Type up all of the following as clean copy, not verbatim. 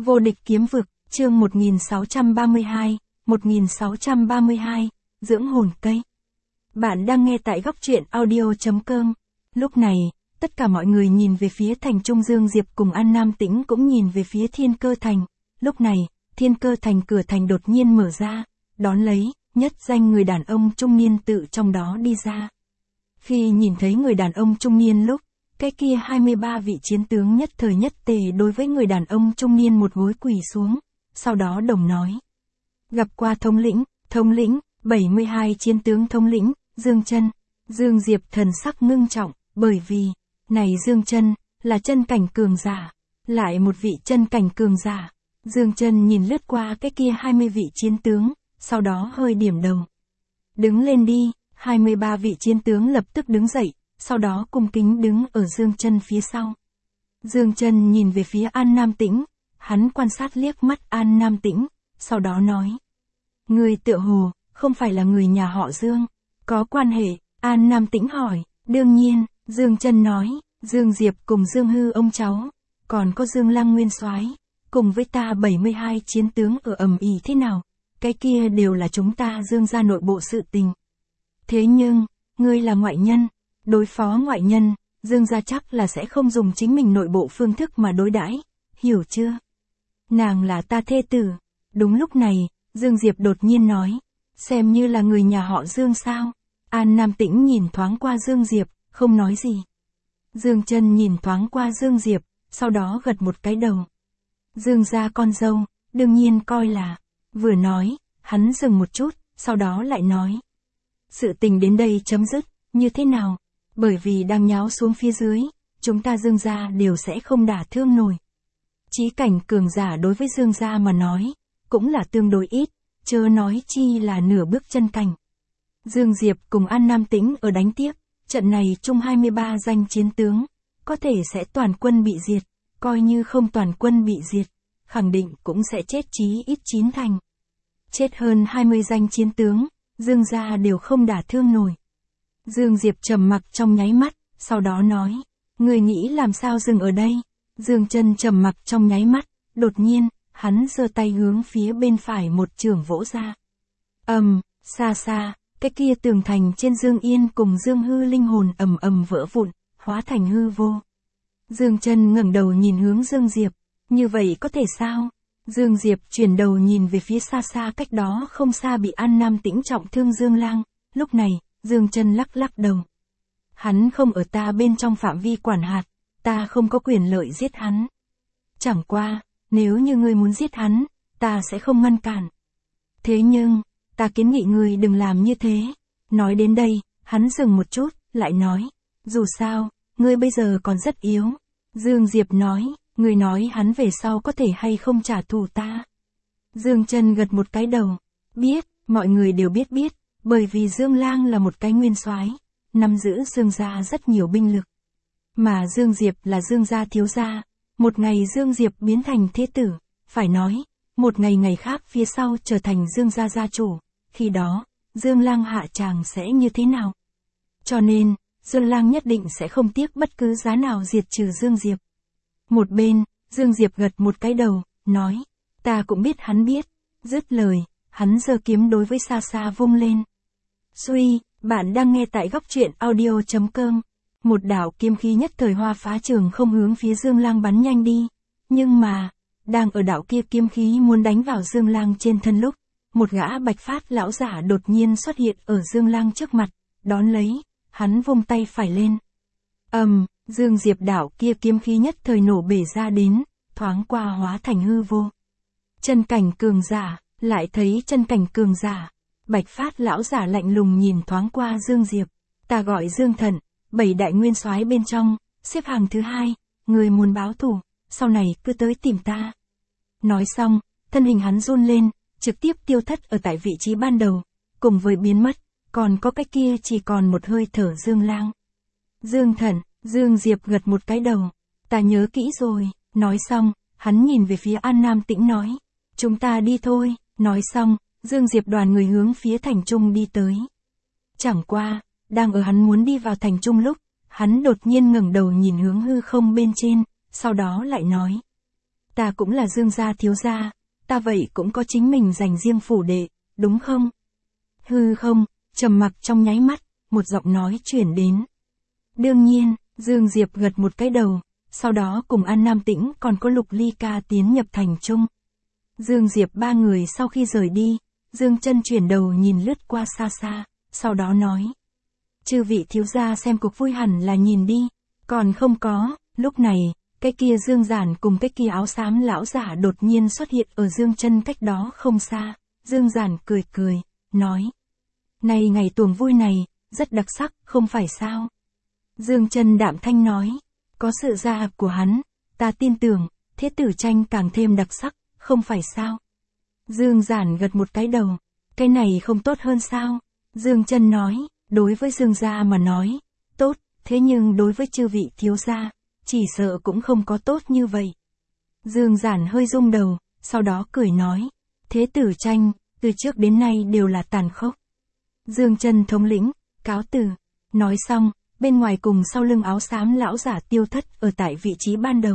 Vô địch kiếm vực, chương 1632, dưỡng hồn cây. Bạn đang nghe tại góc truyện audio.com. Lúc này, tất cả mọi người nhìn về phía thành Trung. Dương Diệp cùng An Nam Tĩnh cũng nhìn về phía Thiên Cơ Thành. Lúc này, Thiên Cơ Thành cửa thành đột nhiên mở ra, đón lấy, nhất danh người đàn ông trung niên tự trong đó đi ra. Khi nhìn thấy người đàn ông trung niên lúc, cái kia 23 vị chiến tướng nhất thời nhất tề đối với người đàn ông trung niên một gối quỳ xuống, sau đó đồng nói. Gặp qua thống lĩnh, 72 chiến tướng thống lĩnh, Dương Chân. Dương Diệp thần sắc ngưng trọng, bởi vì, này Dương Chân, là chân cảnh cường giả, lại một vị chân cảnh cường giả. Dương Chân nhìn lướt qua cái kia 20 vị chiến tướng, sau đó hơi điểm đầu. Đứng lên đi, 23 vị chiến tướng lập tức đứng dậy, sau đó cung kính đứng ở Dương Chân phía sau. Dương Chân nhìn về phía An Nam Tĩnh, hắn quan sát liếc mắt An Nam Tĩnh, sau đó nói. Người tựa hồ, không phải là người nhà họ Dương, có quan hệ, An Nam Tĩnh hỏi, đương nhiên, Dương Chân nói, Dương Diệp cùng Dương Hư ông cháu, còn có Dương Lăng nguyên soái, cùng với ta 72 chiến tướng ở ầm ĩ thế nào, cái kia đều là chúng ta Dương gia nội bộ sự tình. Thế nhưng, ngươi là ngoại nhân, đối phó ngoại nhân, Dương gia chắc là sẽ không dùng chính mình nội bộ phương thức mà đối đãi, hiểu chưa? Nàng là ta thê tử. Đúng lúc này, Dương Diệp đột nhiên nói, xem như là người nhà họ Dương sao? An Nam Tĩnh nhìn thoáng qua Dương Diệp, không nói gì. Dương Chân nhìn thoáng qua Dương Diệp, sau đó gật một cái đầu. Dương gia con dâu, đương nhiên coi là, vừa nói, hắn dừng một chút, sau đó lại nói. Sự tình đến đây chấm dứt, như thế nào? Bởi vì đang nháo xuống phía dưới, chúng ta Dương gia đều sẽ không đả thương nổi. Chí cảnh cường giả đối với Dương gia mà nói, cũng là tương đối ít, chớ nói chi là nửa bước chân cảnh. Dương Diệp cùng An Nam Tĩnh ở đánh tiếp, trận này chung 23 danh chiến tướng, có thể sẽ toàn quân bị diệt, coi như không toàn quân bị diệt, khẳng định cũng sẽ chết chí ít 9 thành. Chết hơn 20 danh chiến tướng, Dương gia đều không đả thương nổi. Dương Diệp trầm mặc trong nháy mắt, sau đó nói, người nghĩ làm sao dừng ở đây? Dương Chân trầm mặc trong nháy mắt, đột nhiên, hắn giơ tay hướng phía bên phải một chưởng vỗ ra. Xa xa, cái kia tường thành trên Dương Yên cùng Dương Hư linh hồn ầm ầm vỡ vụn, hóa thành hư vô. Dương Chân ngẩng đầu nhìn hướng Dương Diệp, như vậy có thể sao? Dương Diệp chuyển đầu nhìn về phía xa xa cách đó không xa bị An Nam Tĩnh trọng thương Dương Lang, lúc này, Dương Chân lắc lắc đầu. Hắn không ở ta bên trong phạm vi quản hạt, ta không có quyền lợi giết hắn. Chẳng qua, nếu như ngươi muốn giết hắn, ta sẽ không ngăn cản. Thế nhưng, ta kiến nghị ngươi đừng làm như thế. Nói đến đây, hắn dừng một chút, lại nói, dù sao, ngươi bây giờ còn rất yếu. Dương Diệp nói, ngươi nói hắn về sau có thể hay không trả thù ta. Dương Chân gật một cái đầu, biết, mọi người đều biết, bởi vì Dương Lang là một cái nguyên soái, nắm giữ Dương gia rất nhiều binh lực. Mà Dương Diệp là Dương gia thiếu gia, một ngày Dương Diệp biến thành thế tử, phải nói, một ngày khác phía sau trở thành Dương gia gia chủ, khi đó, Dương Lang hạ tràng sẽ như thế nào? Cho nên, Dương Lang nhất định sẽ không tiếc bất cứ giá nào diệt trừ Dương Diệp. Một bên, Dương Diệp gật một cái đầu, nói, ta cũng biết hắn biết, dứt lời, hắn giơ kiếm đối với xa xa vung lên. Suy, bạn đang nghe tại góc truyện audio.com. Một đạo kiếm khí nhất thời hoa phá trường không hướng phía Dương Lang bắn nhanh đi. Nhưng mà, đang ở đạo kia kiếm khí muốn đánh vào Dương Lang trên thân lúc, một gã bạch phát lão giả đột nhiên xuất hiện ở Dương Lang trước mặt, đón lấy, hắn vung tay phải lên. Dương Diệp đạo kia kiếm khí nhất thời nổ bể ra đến, thoáng qua hóa thành hư vô. Chân cảnh cường giả, lại thấy chân cảnh cường giả. Bạch phát lão giả lạnh lùng nhìn thoáng qua Dương Diệp, ta gọi Dương Thần, 7 đại nguyên soái bên trong, xếp hàng thứ 2, người muốn báo thù, sau này cứ tới tìm ta. Nói xong, thân hình hắn run lên, trực tiếp tiêu thất ở tại vị trí ban đầu, cùng với biến mất, còn có cái kia chỉ còn một hơi thở Dương Lang. Dương Thần, Dương Diệp gật một cái đầu, ta nhớ kỹ rồi, nói xong, hắn nhìn về phía An Nam Tĩnh nói, chúng ta đi thôi, nói xong, Dương Diệp đoàn người hướng phía thành Trung đi tới. Chẳng qua, đang ở hắn muốn đi vào thành Trung lúc, hắn đột nhiên ngẩng đầu nhìn hướng hư không bên trên, sau đó lại nói. ta cũng là Dương gia thiếu gia, ta vậy cũng có chính mình dành riêng phủ đệ, đúng không? Hư không, trầm mặc trong nháy mắt, một giọng nói chuyển đến. Đương nhiên, Dương Diệp gật một cái đầu, sau đó cùng An Nam Tĩnh còn có Lục Ly Ca tiến nhập thành trung. Dương Diệp ba người sau khi rời đi, Dương Chân chuyển đầu nhìn lướt qua xa xa, sau đó nói. Chư vị thiếu gia xem cuộc vui hẳn là nhìn đi, còn không có, lúc này, cái kia Dương Giản cùng cái kia áo xám lão giả đột nhiên xuất hiện ở Dương Chân cách đó không xa, Dương Giản cười cười, nói. Này ngày tuồng vui này, rất đặc sắc, không phải sao? Dương Chân đạm thanh nói, có sự gia nhập của hắn, ta tin tưởng, thế tử tranh càng thêm đặc sắc, không phải sao? Dương Giản gật một cái đầu, cái này không tốt hơn sao? Dương Chân nói, đối với Dương gia mà nói, tốt, thế nhưng đối với chư vị thiếu gia, chỉ sợ cũng không có tốt như vậy. Dương Giản hơi rung đầu, sau đó cười nói, thế tử tranh, từ trước đến nay đều là tàn khốc. Dương Chân thống lĩnh, cáo từ, nói xong, bên ngoài cùng sau lưng áo xám lão giả tiêu thất ở tại vị trí ban đầu.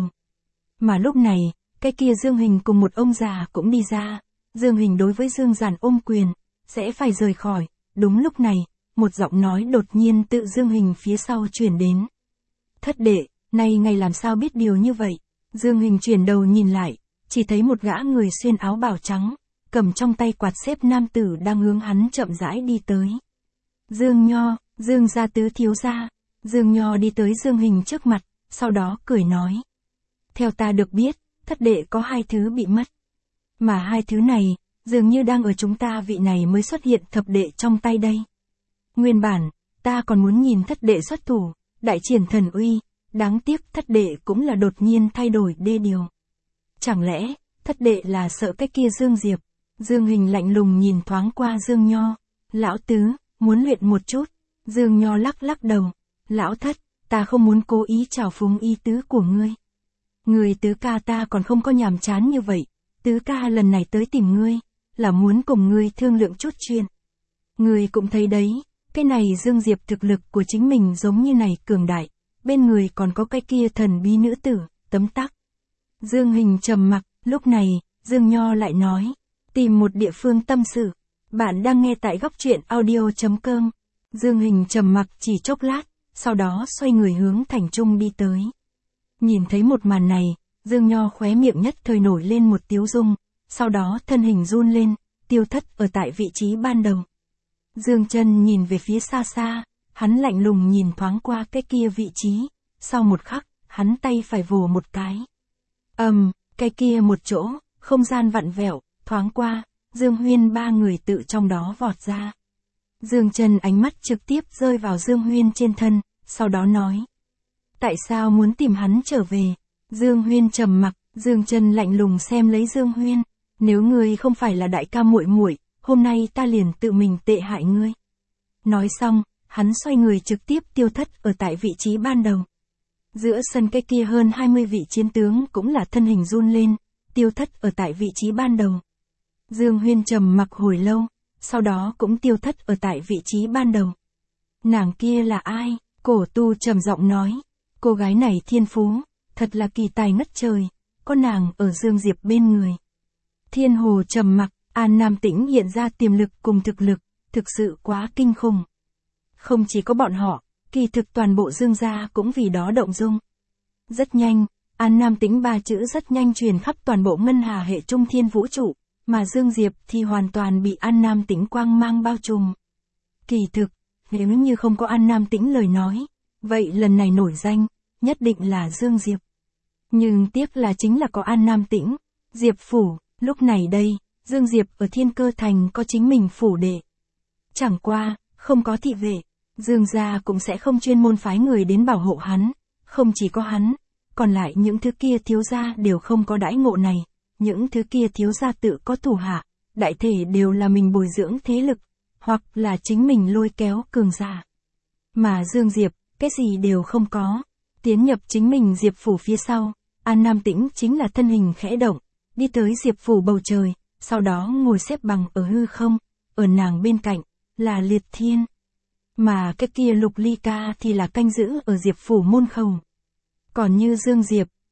Mà lúc này, cái kia Dương Hình cùng một ông già cũng đi ra, Dương Hình đối với Dương Giản ôm quyền, sẽ phải rời khỏi, đúng lúc này, một giọng nói đột nhiên tự Dương Hình phía sau truyền đến. Thất đệ, nay ngày làm sao biết điều như vậy? Dương Hình chuyển đầu nhìn lại, chỉ thấy một gã người xuyên áo bào trắng, cầm trong tay quạt xếp nam tử đang hướng hắn chậm rãi đi tới. Dương Nho, Dương gia tứ thiếu gia. Dương Nho đi tới Dương Hình trước mặt, sau đó cười nói. Theo ta được biết, thất đệ có 2 thứ bị mất. Mà 2 thứ này, dường như đang ở chúng ta vị này mới xuất hiện thập đệ trong tay đây. Nguyên bản, ta còn muốn nhìn thất đệ xuất thủ, đại triển thần uy, đáng tiếc thất đệ cũng là đột nhiên thay đổi đê điều. Chẳng lẽ, thất đệ là sợ cái kia Dương Diệp? Dương Hình lạnh lùng nhìn thoáng qua Dương Nho, lão tứ, muốn luyện một chút. Dương Nho lắc lắc đầu, lão thất, ta không muốn cố ý trào phúng ý tứ của ngươi. Người tứ ca ta còn không có nhàm chán như vậy, tứ ca lần này tới tìm ngươi, là muốn cùng ngươi thương lượng chút chuyện. Ngươi cũng thấy đấy, cái này Dương Diệp thực lực của chính mình giống như này cường đại, bên người còn có cái kia thần bí nữ tử, tấm tắc. Dương Hình trầm mặc, lúc này, Dương Nho lại nói, tìm một địa phương tâm sự. Bạn đang nghe tại góc truyện audio.com. Dương Hình trầm mặc chỉ chốc lát, sau đó xoay người hướng thành trung đi tới. Nhìn thấy một màn này, Dương Nho khóe miệng nhất thời nổi lên một tiếu dung, sau đó thân hình run lên, tiêu thất ở tại vị trí ban đầu. Dương Chân nhìn về phía xa xa, hắn lạnh lùng nhìn thoáng qua cái kia vị trí, sau một khắc, hắn tay phải vồ một cái. Cái kia một chỗ, không gian vặn vẹo, thoáng qua, Dương Huyên ba người tự trong đó vọt ra. Dương Chân ánh mắt trực tiếp rơi vào Dương Huyên trên thân, sau đó nói. Tại sao muốn tìm hắn trở về? Dương Huyên trầm mặc, Dương Chân lạnh lùng xem lấy Dương Huyên. Nếu ngươi không phải là đại ca muội muội, hôm nay ta liền tự mình tệ hại ngươi. Nói xong, hắn xoay người trực tiếp tiêu thất ở tại vị trí ban đầu. Giữa sân cái kia hơn 20 vị chiến tướng cũng là thân hình run lên, tiêu thất ở tại vị trí ban đầu. Dương Huyên trầm mặc hồi lâu, sau đó cũng tiêu thất ở tại vị trí ban đầu. Nàng kia là ai? Cổ Tu trầm giọng nói. Cô gái này thiên phú, thật là kỳ tài ngất trời, có nàng ở Dương Diệp bên người. Thiên Hồ trầm mặc, An Nam Tĩnh hiện ra tiềm lực cùng thực lực, thực sự quá kinh khủng. Không chỉ có bọn họ, kỳ thực toàn bộ Dương gia cũng vì đó động dung. Rất nhanh, An Nam Tĩnh 3 chữ rất nhanh truyền khắp toàn bộ ngân hà hệ trung thiên vũ trụ, mà Dương Diệp thì hoàn toàn bị An Nam Tĩnh quang mang bao trùm. Kỳ thực, nếu như không có An Nam Tĩnh lời nói, vậy lần này nổi danh, nhất định là Dương Diệp. Nhưng tiếc là chính là có An Nam Tĩnh, Diệp phủ, lúc này đây, Dương Diệp ở Thiên Cơ Thành có chính mình phủ đệ. Chẳng qua, không có thị vệ, Dương gia cũng sẽ không chuyên môn phái người đến bảo hộ hắn, không chỉ có hắn, còn lại những thứ kia thiếu gia đều không có đãi ngộ này, những thứ kia thiếu gia tự có thủ hạ, đại thể đều là mình bồi dưỡng thế lực, hoặc là chính mình lôi kéo cường giả. Mà Dương Diệp, cái gì đều không có, tiến nhập chính mình Diệp phủ phía sau, An Nam Tĩnh chính là thân hình khẽ động, đi tới Diệp phủ bầu trời, sau đó ngồi xếp bằng ở hư không, ở nàng bên cạnh, là Liệt Thiên. Mà cái kia Lục Ly Ca thì là canh giữ ở Diệp phủ môn khẩu. Còn như Dương Diệp,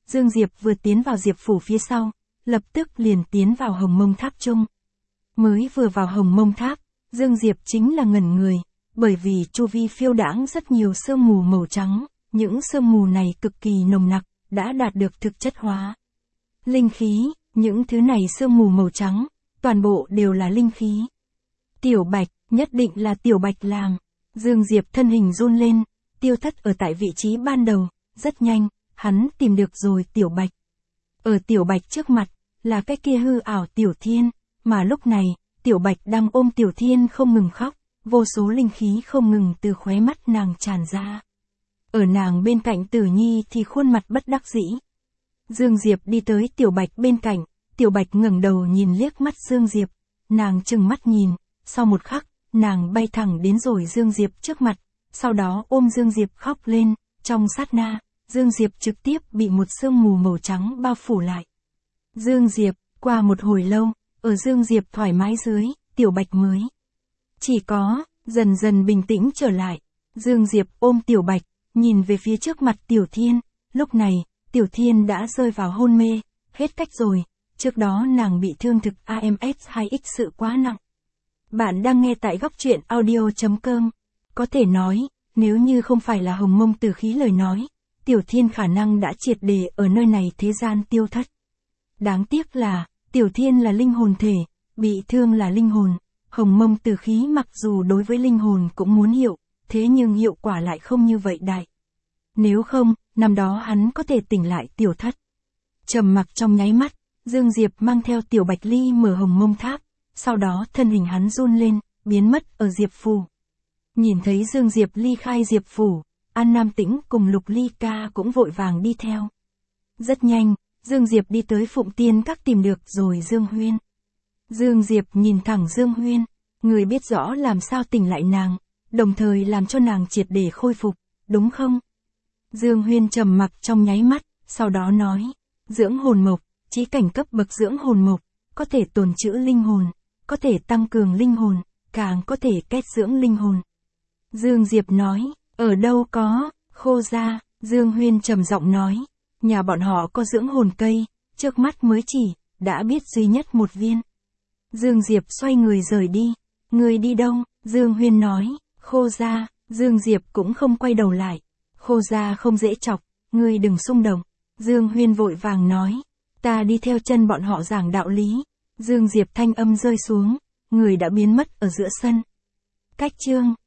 Dương Diệp vừa tiến vào Diệp phủ phía sau, lập tức liền tiến vào Hồng Mông Tháp chung. Mới vừa vào Hồng Mông Tháp, Dương Diệp chính là ngẩn người, bởi vì chu vi phiêu đãng rất nhiều sương mù màu trắng, những sương mù này cực kỳ nồng nặc, đã đạt được thực chất hóa. Linh khí, những thứ này sương mù màu trắng, toàn bộ đều là linh khí. Tiểu Bạch, nhất định là Tiểu Bạch làm. Dương Diệp thân hình run lên, tiêu thất ở tại vị trí ban đầu, rất nhanh, hắn tìm được rồi Tiểu Bạch. Ở Tiểu Bạch trước mặt, là cái kia hư ảo Tiểu Thiên, mà lúc này, Tiểu Bạch đang ôm Tiểu Thiên không ngừng khóc, vô số linh khí không ngừng từ khóe mắt nàng tràn ra. Ở nàng bên cạnh Tử Nhi thì khuôn mặt bất đắc dĩ. Dương Diệp đi tới Tiểu Bạch bên cạnh, Tiểu Bạch ngẩng đầu nhìn liếc mắt Dương Diệp, nàng trừng mắt nhìn, sau một khắc, nàng bay thẳng đến rồi Dương Diệp trước mặt, sau đó ôm Dương Diệp khóc lên, trong sát na, Dương Diệp trực tiếp bị một sương mù màu trắng bao phủ lại. Dương Diệp, qua một hồi lâu, ở Dương Diệp thoải mái dưới, Tiểu Bạch mới chỉ có, dần dần bình tĩnh trở lại. Dương Diệp ôm Tiểu Bạch, nhìn về phía trước mặt Tiểu Thiên, lúc này, Tiểu Thiên đã rơi vào hôn mê, hết cách rồi, trước đó nàng bị thương thực AMS2X sự quá nặng. Bạn đang nghe tại góc truyện audio.com, có thể nói, nếu như không phải là Hồng Mông Tử Khí lời nói, Tiểu Thiên khả năng đã triệt để ở nơi này thế gian tiêu thất. Đáng tiếc là, Tiểu Thiên là linh hồn thể, bị thương là linh hồn, Hồng Mông Tử Khí mặc dù đối với linh hồn cũng muốn hiệu, thế nhưng hiệu quả lại không như vậy đại. Nếu không, năm đó hắn có thể tỉnh lại Tiểu Thất. Trầm mặc trong nháy mắt, Dương Diệp mang theo Tiểu Bạch ly mở Hồng Mông Tháp, sau đó thân hình hắn run lên, biến mất ở Diệp phủ. Nhìn thấy Dương Diệp ly khai Diệp phủ, An Nam Tĩnh cùng Lục Ly Ca cũng vội vàng đi theo. Rất nhanh, Dương Diệp đi tới Phụng Tiên Các tìm được rồi Dương Huyên. Dương Diệp nhìn thẳng Dương Huyên, người biết rõ làm sao tỉnh lại nàng, đồng thời làm cho nàng triệt để khôi phục, đúng không? Dương Huyên trầm mặc trong nháy mắt, sau đó nói, dưỡng hồn mộc, chí cảnh cấp bậc dưỡng hồn mộc, có thể tồn trữ linh hồn, có thể tăng cường linh hồn, càng có thể kết dưỡng linh hồn. Dương Diệp nói, ở đâu có, Khô gia. Dương Huyên trầm giọng nói, nhà bọn họ có dưỡng hồn cây, trước mắt mới chỉ, đã biết duy nhất một viên. Dương Diệp xoay người rời đi, người đi đâu? Dương Huyên nói, Khô gia. Dương Diệp cũng không quay đầu lại, Khô gia không dễ chọc, ngươi đừng xung động. Dương Huyên vội vàng nói, ta đi theo chân bọn họ giảng đạo lý. Dương Diệp thanh âm rơi xuống, người đã biến mất ở giữa sân. Cách chương